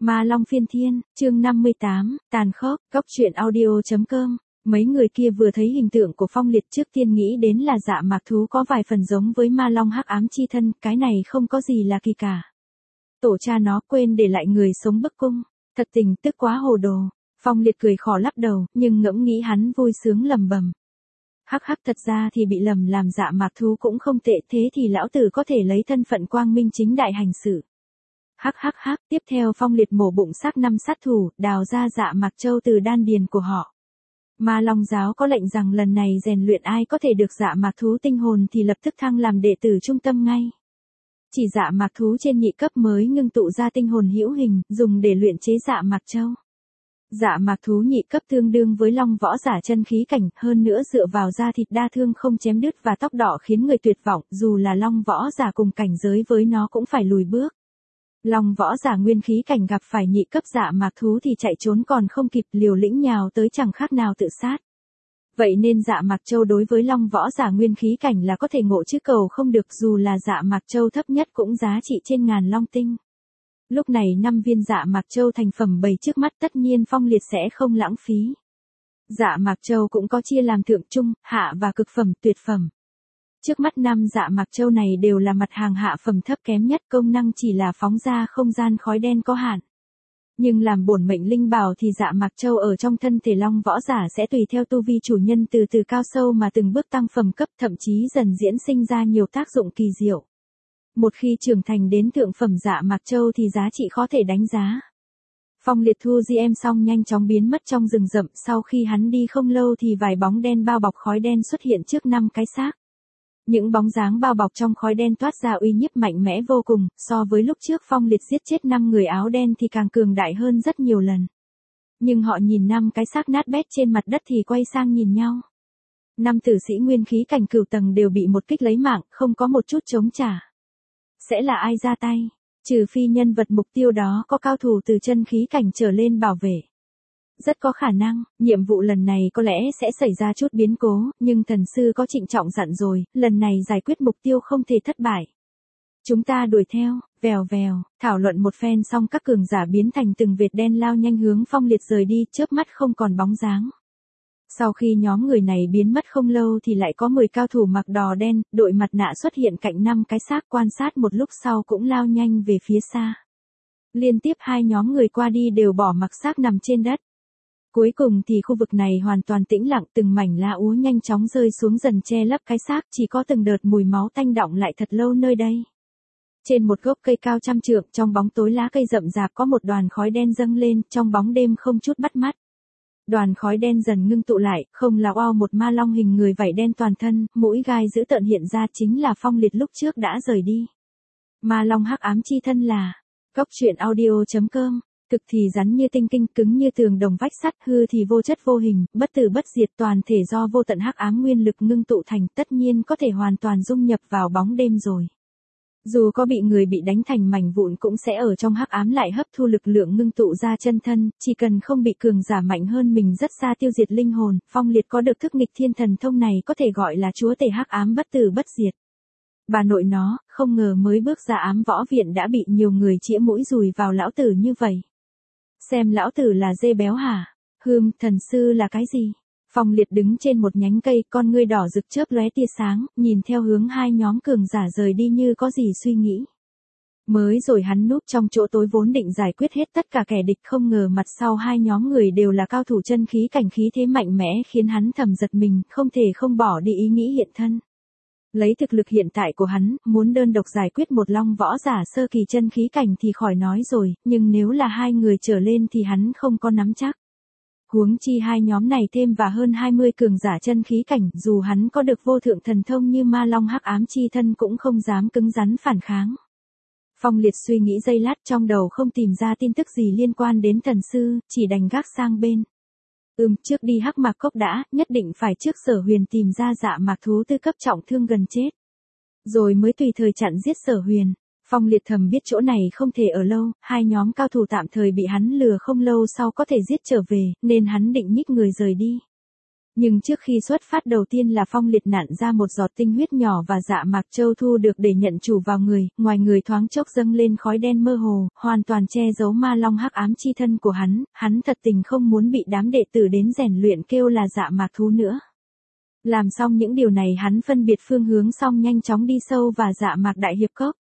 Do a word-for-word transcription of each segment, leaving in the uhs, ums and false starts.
Ma Long Phiên Thiên, chương năm mươi tám, tàn khốc, góc truyện audio.com. Mấy người kia vừa thấy hình tượng của Phong Liệt trước tiên nghĩ đến là Dạ Mạc Thú có vài phần giống với Ma Long hắc ám chi thân, cái này không có gì là kỳ cả. Tổ cha nó quên để lại người sống bức cung, thật tình tức quá hồ đồ. Phong Liệt cười khổ lắc đầu, nhưng ngẫm nghĩ hắn vui sướng lầm bầm. Hắc hắc, thật ra thì bị lầm làm Dạ Mạc Thú cũng không tệ, thế thì lão tử có thể lấy thân phận quang minh chính đại hành sự. Hắc hắc hắc, tiếp theo Phong Liệt mổ bụng xác năm sát thủ, đào ra Dạ Mạc Châu từ đan điền của họ. Ma Long giáo có lệnh rằng lần này rèn luyện ai có thể được Dạ Mạc Thú tinh hồn thì lập tức thăng làm đệ tử trung tâm ngay. Chỉ Dạ Mạc Thú trên nhị cấp mới ngưng tụ ra tinh hồn hữu hình, dùng để luyện chế Dạ Mạc Châu. Dạ Mạc Thú nhị cấp tương đương với Long võ giả chân khí cảnh, hơn nữa dựa vào da thịt đa thương không chém đứt và tóc đỏ khiến người tuyệt vọng, dù là Long võ giả cùng cảnh giới với nó cũng phải lùi bước. Long võ giả nguyên khí cảnh gặp phải nhị cấp Dạ Mạc Thú thì chạy trốn còn không kịp, liều lĩnh nhào tới chẳng khác nào tự sát. Vậy nên Dạ Mạc Châu đối với Long võ giả nguyên khí cảnh là có thể ngộ chứ cầu không được, dù là Dạ Mạc Châu thấp nhất cũng giá trị trên ngàn long tinh. Lúc này năm viên Dạ Mạc Châu thành phẩm bày trước mắt, tất nhiên Phong Liệt sẽ không lãng phí. Dạ Mạc Châu cũng có chia làm thượng trung, hạ và cực phẩm, tuyệt phẩm. Trước mắt năm Dạ Mạc Châu này đều là mặt hàng hạ phẩm thấp kém nhất, công năng chỉ là phóng ra không gian khói đen có hạn. Nhưng làm bổn mệnh linh bảo thì Dạ Mạc Châu ở trong thân thể Long võ giả sẽ tùy theo tu vi chủ nhân từ từ cao sâu mà từng bước tăng phẩm cấp, thậm chí dần diễn sinh ra nhiều tác dụng kỳ diệu. Một khi trưởng thành đến thượng phẩm Dạ Mạc Châu thì giá trị khó thể đánh giá. Phong Liệt thu gi em xong nhanh chóng biến mất trong rừng rậm, sau khi hắn đi không lâu thì vài bóng đen bao bọc khói đen xuất hiện trước năm cái xác. Những bóng dáng bao bọc trong khói đen toát ra uy nhiếp mạnh mẽ vô cùng, so với lúc trước Phong Liệt giết chết năm người áo đen thì càng cường đại hơn rất nhiều lần. Nhưng họ nhìn năm cái xác nát bét trên mặt đất thì quay sang nhìn nhau. Năm tử sĩ nguyên khí cảnh cửu tầng đều bị một kích lấy mạng, không có một chút chống trả. Sẽ là ai ra tay? Trừ phi nhân vật mục tiêu đó có cao thủ từ chân khí cảnh trở lên bảo vệ. Rất có khả năng, nhiệm vụ lần này có lẽ sẽ xảy ra chút biến cố, nhưng thần sư có trịnh trọng dặn rồi, lần này giải quyết mục tiêu không thể thất bại. Chúng ta đuổi theo, vèo vèo, thảo luận một phen xong các cường giả biến thành từng vệt đen lao nhanh hướng Phong Liệt rời đi, chớp mắt không còn bóng dáng. Sau khi nhóm người này biến mất không lâu thì lại có mười cao thủ mặc đò đen, đội mặt nạ xuất hiện cạnh năm cái xác, quan sát một lúc sau cũng lao nhanh về phía xa. Liên tiếp hai nhóm người qua đi đều bỏ mặc xác nằm trên đất. Cuối cùng thì khu vực này hoàn toàn tĩnh lặng, từng mảnh lá úa nhanh chóng rơi xuống dần che lấp cái xác, chỉ có từng đợt mùi máu tanh đọng lại thật lâu nơi đây. Trên một gốc cây cao trăm trượng, trong bóng tối lá cây rậm rạp có một đoàn khói đen dâng lên, trong bóng đêm không chút bắt mắt. Đoàn khói đen dần ngưng tụ lại, không là oao một ma long hình người vảy đen toàn thân, mũi gai dữ tợn hiện ra, chính là Phong Liệt lúc trước đã rời đi. Ma long hắc ám chi thân là góc truyện audio.com. Thực thì rắn như tinh kinh, cứng như tường đồng vách sắt, hư thì vô chất vô hình, bất tử bất diệt, toàn thể do vô tận hắc ám nguyên lực ngưng tụ thành, tất nhiên có thể hoàn toàn dung nhập vào bóng đêm rồi. Dù có bị người bị đánh thành mảnh vụn cũng sẽ ở trong hắc ám lại hấp thu lực lượng ngưng tụ ra chân thân, chỉ cần không bị cường giả mạnh hơn mình rất xa tiêu diệt linh hồn. Phong Liệt có được thức nghịch thiên thần thông này có thể gọi là chúa tể hắc ám bất tử bất diệt. Bà nội nó, không ngờ mới bước ra ám võ viện đã bị nhiều người chĩa mũi dùi vào lão tử như vậy. Xem lão tử là dê béo hả? Hừm, thần sư là cái gì? Phong Liệt đứng trên một nhánh cây, con ngươi đỏ rực chớp lóe tia sáng, nhìn theo hướng hai nhóm cường giả rời đi như có gì suy nghĩ. Mới rồi hắn núp trong chỗ tối vốn định giải quyết hết tất cả kẻ địch, không ngờ mặt sau hai nhóm người đều là cao thủ chân khí cảnh, khí thế mạnh mẽ khiến hắn thầm giật mình, không thể không bỏ đi ý nghĩ hiện thân. Lấy thực lực hiện tại của hắn, muốn đơn độc giải quyết một long võ giả sơ kỳ chân khí cảnh thì khỏi nói rồi, nhưng nếu là hai người trở lên thì hắn không có nắm chắc. Huống chi hai nhóm này thêm và hơn hai mươi cường giả chân khí cảnh, dù hắn có được vô thượng thần thông như ma long hắc ám chi thân cũng không dám cứng rắn phản kháng. Phong Liệt suy nghĩ giây lát, trong đầu không tìm ra tin tức gì liên quan đến thần sư, chỉ đành gác sang bên. Ừm, trước đi Hắc Mạc Cốc đã, nhất định phải trước Sở Huyền tìm ra Dạ Mạc Thú tư cấp trọng thương gần chết. Rồi mới tùy thời chặn giết Sở Huyền. Phong Liệt thầm biết chỗ này không thể ở lâu, hai nhóm cao thủ tạm thời bị hắn lừa không lâu sau có thể giết trở về, nên hắn định nhích người rời đi. Nhưng trước khi xuất phát đầu tiên là Phong Liệt nặn ra một giọt tinh huyết nhỏ và Dạ Mạc Châu thu được để nhận chủ vào người, ngoài người thoáng chốc dâng lên khói đen mơ hồ, hoàn toàn che giấu ma long hắc ám chi thân của hắn, hắn thật tình không muốn bị đám đệ tử đến rèn luyện kêu là Dạ Mạc thú nữa. Làm xong những điều này hắn phân biệt phương hướng xong nhanh chóng đi sâu vào Dạ Mạc Đại Hiệp Cốc.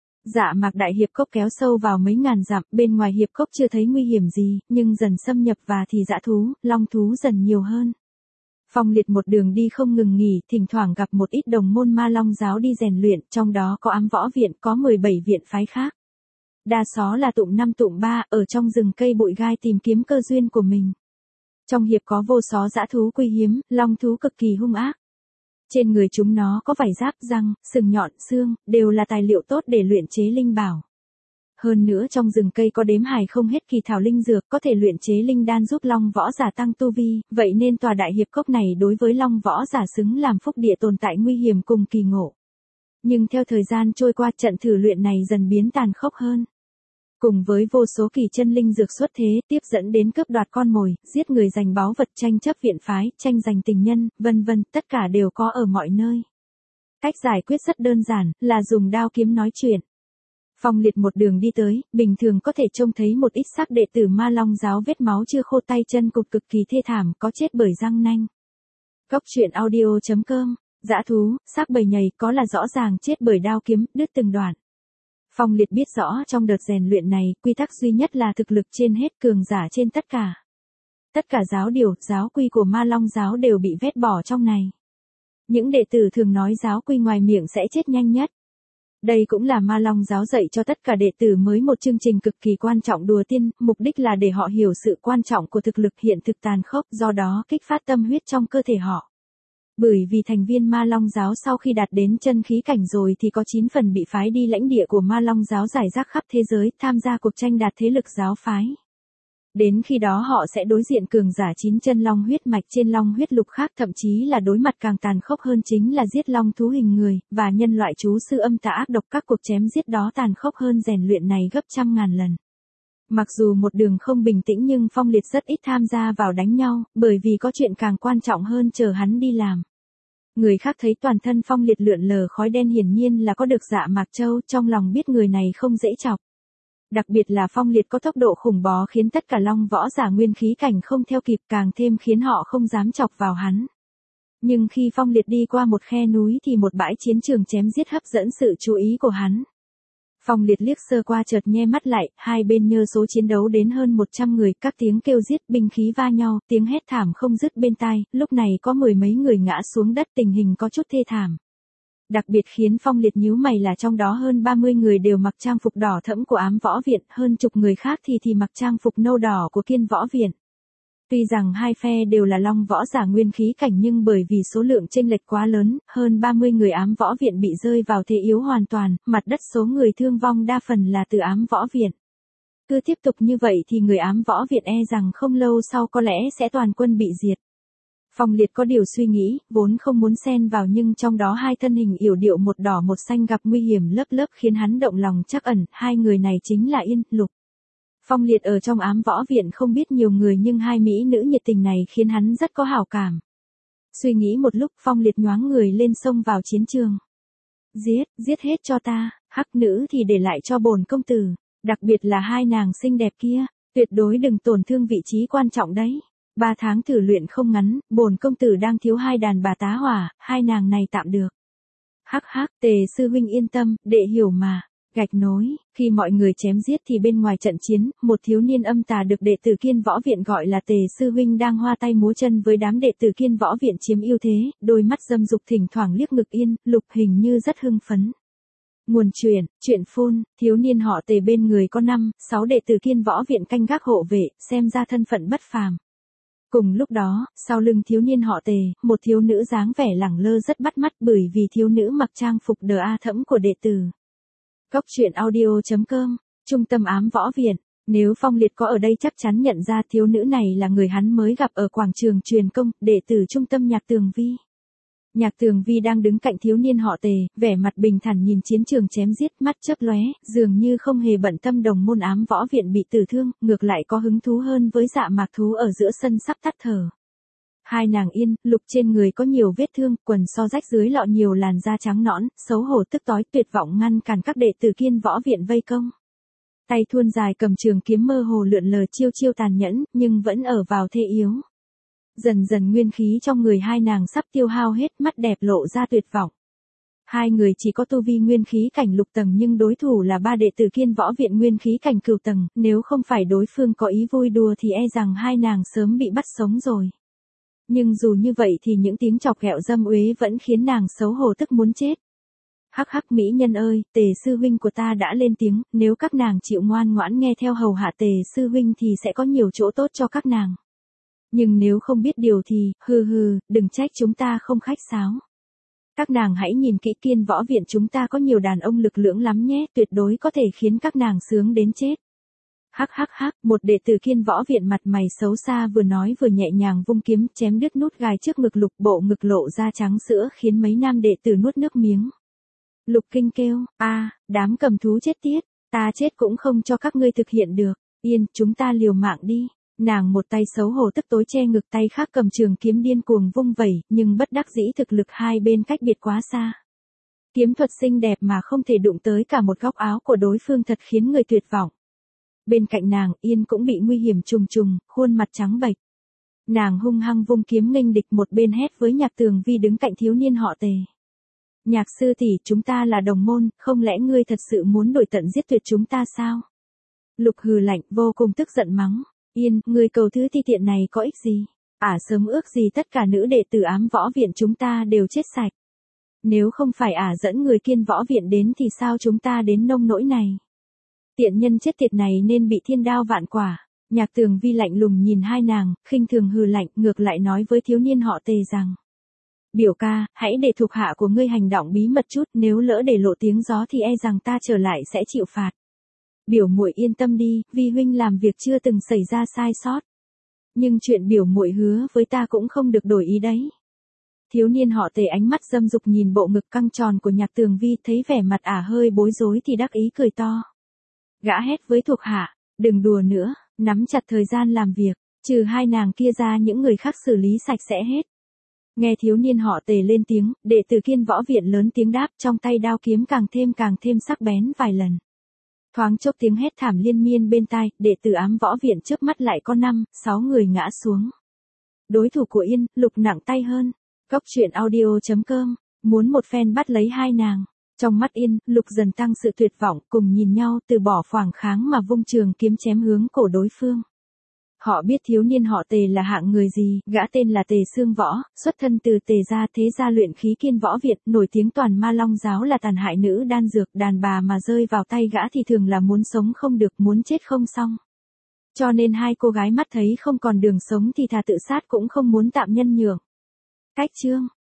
Dạ Mạc Đại Hiệp Cốc kéo sâu vào mấy ngàn dặm, bên ngoài hiệp cốc chưa thấy nguy hiểm gì, nhưng dần xâm nhập và thì dã thú, long thú dần nhiều hơn. Phong Liệt một đường đi không ngừng nghỉ, thỉnh thoảng gặp một ít đồng môn ma long giáo đi rèn luyện, trong đó có ám võ viện, có mười bảy viện phái khác. Đa số là tụng năm tụng ba, ở trong rừng cây bụi gai tìm kiếm cơ duyên của mình. Trong hiệp có vô số dã thú quý hiếm, long thú cực kỳ hung ác. Trên người chúng nó có vảy giáp, răng, sừng nhọn, xương, đều là tài liệu tốt để luyện chế linh bảo. Hơn nữa trong rừng cây có đếm hài không hết kỳ thảo linh dược có thể luyện chế linh đan giúp long võ giả tăng tu vi, vậy nên tòa đại hiệp cốc này đối với long võ giả xứng làm phúc địa tồn tại nguy hiểm cùng kỳ ngộ. Nhưng theo thời gian trôi qua trận thử luyện này dần biến tàn khốc hơn. Cùng với vô số kỳ chân linh dược xuất thế, tiếp dẫn đến cướp đoạt con mồi, giết người giành báu vật, tranh chấp viện phái, tranh giành tình nhân, vân vân, tất cả đều có ở mọi nơi. Cách giải quyết rất đơn giản, là dùng đao kiếm nói chuyện. Phong Liệt một đường đi tới, bình thường có thể trông thấy một ít xác đệ tử ma long giáo vết máu chưa khô, tay chân cụt cực kỳ thê thảm, có chết bởi răng nanh. Cốc truyện audio chấm com, dã thú, xác bầy nhầy có là rõ ràng chết bởi đao kiếm, đứt từng đoạn. Phong Liệt biết rõ trong đợt rèn luyện này, quy tắc duy nhất là thực lực trên hết, cường giả trên tất cả. Tất cả giáo điều, giáo quy của ma long giáo đều bị vét bỏ trong này. Những đệ tử thường nói giáo quy ngoài miệng sẽ chết nhanh nhất. Đây cũng là ma long giáo dạy cho tất cả đệ tử mới một chương trình cực kỳ quan trọng đùa tiên, mục đích là để họ hiểu sự quan trọng của thực lực hiện thực tàn khốc, do đó kích phát tâm huyết trong cơ thể họ. Bởi vì thành viên ma long giáo sau khi đạt đến chân khí cảnh rồi thì có chín phần bị phái đi lãnh địa của ma long giáo rải rác khắp thế giới, tham gia cuộc tranh đạt thế lực giáo phái. Đến khi đó họ sẽ đối diện cường giả chín chân long huyết mạch trên long huyết lục khác, thậm chí là đối mặt càng tàn khốc hơn chính là giết long thú hình người, và nhân loại chú sư âm tà ác độc, các cuộc chém giết đó tàn khốc hơn rèn luyện này gấp trăm ngàn lần. Mặc dù một đường không bình tĩnh nhưng Phong Liệt rất ít tham gia vào đánh nhau, bởi vì có chuyện càng quan trọng hơn chờ hắn đi làm. Người khác thấy toàn thân Phong Liệt lượn lờ khói đen hiển nhiên là có được Dạ Mạc Châu, trong lòng biết người này không dễ chọc. Đặc biệt là Phong Liệt có tốc độ khủng bố khiến tất cả long võ giả nguyên khí cảnh không theo kịp, càng thêm khiến họ không dám chọc vào hắn. Nhưng khi Phong Liệt đi qua một khe núi thì một bãi chiến trường chém giết hấp dẫn sự chú ý của hắn. Phong Liệt liếc sơ qua chợt nhe mắt lại, hai bên nhơ số chiến đấu đến hơn một trăm người, các tiếng kêu giết, binh khí va nhau, tiếng hét thảm không dứt bên tai, lúc này có mười mấy người ngã xuống đất, tình hình có chút thê thảm. Đặc biệt khiến Phong Liệt nhíu mày là trong đó hơn ba mươi người đều mặc trang phục đỏ thẫm của ám võ viện, hơn chục người khác thì thì mặc trang phục nâu đỏ của Kiên Võ viện. Tuy rằng hai phe đều là long võ giả nguyên khí cảnh nhưng bởi vì số lượng chênh lệch quá lớn, hơn ba mươi người ám võ viện bị rơi vào thế yếu hoàn toàn, mặt đất số người thương vong đa phần là từ ám võ viện. Cứ tiếp tục như vậy thì người ám võ viện e rằng không lâu sau có lẽ sẽ toàn quân bị diệt. Phong Liệt có điều suy nghĩ, vốn không muốn xen vào nhưng trong đó hai thân hình yểu điệu một đỏ một xanh gặp nguy hiểm lớp lớp khiến hắn động lòng trắc ẩn, hai người này chính là Yên, Lục. Phong Liệt ở trong ám võ viện không biết nhiều người nhưng hai mỹ nữ nhiệt tình này khiến hắn rất có hảo cảm. Suy nghĩ một lúc Phong Liệt nhoáng người lên xông vào chiến trường. Giết, giết hết cho ta, hắc nữ thì để lại cho bổn công tử, đặc biệt là hai nàng xinh đẹp kia, tuyệt đối đừng tổn thương vị trí quan trọng đấy. Ba tháng thử luyện không ngắn, bổn công tử đang thiếu hai đàn bà tá hỏa, hai nàng này tạm được. Hắc hắc, Tề sư huynh yên tâm, đệ hiểu mà. Gạch nối, khi mọi người chém giết thì bên ngoài trận chiến, một thiếu niên âm tà được đệ tử Kiên Võ viện gọi là Tề sư huynh đang hoa tay múa chân với đám đệ tử Kiên Võ viện chiếm ưu thế, đôi mắt dâm dục thỉnh thoảng liếc ngực Yên, Lục hình như rất hưng phấn. Nguồn truyện, truyện phun, thiếu niên họ Tề bên người có năm, sáu đệ tử Kiên Võ viện canh gác hộ vệ, xem ra thân phận bất phàm. Cùng lúc đó, sau lưng thiếu niên họ Tề, một thiếu nữ dáng vẻ lẳng lơ rất bắt mắt bởi vì thiếu nữ mặc trang phục đờ a thẫm của đệ tử. Cốc truyện audio chấm com, trung tâm ám võ viện, nếu Phong Liệt có ở đây chắc chắn nhận ra thiếu nữ này là người hắn mới gặp ở quảng trường truyền công, đệ tử trung tâm Nhạc Tường Vi. Nhạc Tường Vi đang đứng cạnh thiếu niên họ Tề, vẻ mặt bình thản nhìn chiến trường chém giết, mắt chớp lóe, dường như không hề bận tâm đồng môn ám võ viện bị tử thương, ngược lại có hứng thú hơn với Dạ Mạc thú ở giữa sân sắp tắt thở. Hai nàng Yên, Lục trên người có nhiều vết thương, quần so rách dưới lọ nhiều làn da trắng nõn, xấu hổ tức tối tuyệt vọng ngăn cản các đệ tử Kiên Võ Viện vây công. Tay thuôn dài cầm trường kiếm mơ hồ lượn lờ chiêu chiêu tàn nhẫn, nhưng vẫn ở vào thế yếu. Dần dần nguyên khí trong người hai nàng sắp tiêu hao hết, mắt đẹp lộ ra tuyệt vọng. Hai người chỉ có tu vi nguyên khí cảnh lục tầng nhưng đối thủ là ba đệ tử Kiên Võ Viện nguyên khí cảnh cửu tầng, nếu không phải đối phương có ý vui đùa thì e rằng hai nàng sớm bị bắt sống rồi. Nhưng dù như vậy thì những tiếng chọc ghẹo dâm uế vẫn khiến nàng xấu hổ tức muốn chết. Hắc hắc mỹ nhân ơi, Tề sư huynh của ta đã lên tiếng, nếu các nàng chịu ngoan ngoãn nghe theo hầu hạ Tề sư huynh thì sẽ có nhiều chỗ tốt cho các nàng. Nhưng nếu không biết điều thì, hừ hừ, đừng trách chúng ta không khách sáo. Các nàng hãy nhìn kỹ Kiên Võ Viện chúng ta có nhiều đàn ông lực lưỡng lắm nhé, tuyệt đối có thể khiến các nàng sướng đến chết. Hắc hắc hắc, một đệ tử Kiên Võ Viện mặt mày xấu xa vừa nói vừa nhẹ nhàng vung kiếm chém đứt nút gai trước ngực Lục, bộ ngực lộ ra trắng sữa khiến mấy nam đệ tử nuốt nước miếng. Lục kinh kêu, a, đám cầm thú chết tiết, ta chết cũng không cho các ngươi thực hiện được, Yên, chúng ta liều mạng đi. Nàng một tay xấu hổ tức tối che ngực, tay khác cầm trường kiếm điên cuồng vung vẩy, nhưng bất đắc dĩ thực lực hai bên cách biệt quá xa. Kiếm thuật xinh đẹp mà không thể đụng tới cả một góc áo của đối phương thật khiến người tuyệt vọng. Bên cạnh nàng, Yên cũng bị nguy hiểm trùng trùng, khuôn mặt trắng bệch. Nàng hung hăng vung kiếm nghênh địch, một bên hét với Nhạc Tường Vi đứng cạnh thiếu niên họ Tề. Nhạc sư tỷ, chúng ta là đồng môn, không lẽ ngươi thật sự muốn đuổi tận giết tuyệt chúng ta sao? Lục hừ lạnh, vô cùng tức giận mắng. Yên, ngươi cầu thứ ti tiện này có ích gì? Ả sớm ước gì tất cả nữ đệ tử Ám Võ Viện chúng ta đều chết sạch. Nếu không phải Ả dẫn người Kiên Võ Viện đến thì sao chúng ta đến nông nỗi này? Tiện nhân chết tiệt này nên bị thiên đao vạn quả. Nhạc Tường Vi lạnh lùng nhìn hai nàng, khinh thường hừ lạnh, ngược lại nói với thiếu niên họ Tề rằng: Biểu ca, hãy để thuộc hạ của ngươi hành động bí mật chút, nếu lỡ để lộ tiếng gió thì e rằng ta trở lại sẽ chịu phạt. Biểu muội yên tâm đi, Vi huynh làm việc chưa từng xảy ra sai sót. Nhưng chuyện biểu muội hứa với ta cũng không được đổi ý đấy. Thiếu niên họ Tề ánh mắt dâm dục nhìn bộ ngực căng tròn của Nhạc Tường Vi, thấy vẻ mặt Ả hơi bối rối thì đắc ý cười to. Gã hét với thuộc hạ, đừng đùa nữa, nắm chặt thời gian làm việc, trừ hai nàng kia ra những người khác xử lý sạch sẽ hết. Nghe thiếu niên họ Tề lên tiếng, đệ tử Kiên Võ Viện lớn tiếng đáp, trong tay đao kiếm càng thêm càng thêm sắc bén vài lần. Thoáng chốc tiếng hét thảm liên miên bên tai, đệ tử Ám Võ Viện chớp mắt lại có năm, sáu người ngã xuống. Đối thủ của Yên, Lục nặng tay hơn. Cốc truyện audio chấm com, muốn một phen bắt lấy hai nàng. Trong mắt Yên, Lục dần tăng sự tuyệt vọng, cùng nhìn nhau từ bỏ phản kháng mà vung trường kiếm chém hướng cổ đối phương. Họ biết thiếu niên họ Tề là hạng người gì, gã tên là Tề Xương Võ, xuất thân từ Tề gia, thế gia luyện khí Kiên Võ Viện, nổi tiếng toàn Ma Long giáo là tàn hại nữ đan dược, đàn bà mà rơi vào tay gã thì thường là muốn sống không được, muốn chết không xong. Cho nên hai cô gái mắt thấy không còn đường sống thì thà tự sát cũng không muốn tạm nhân nhượng. Cách chương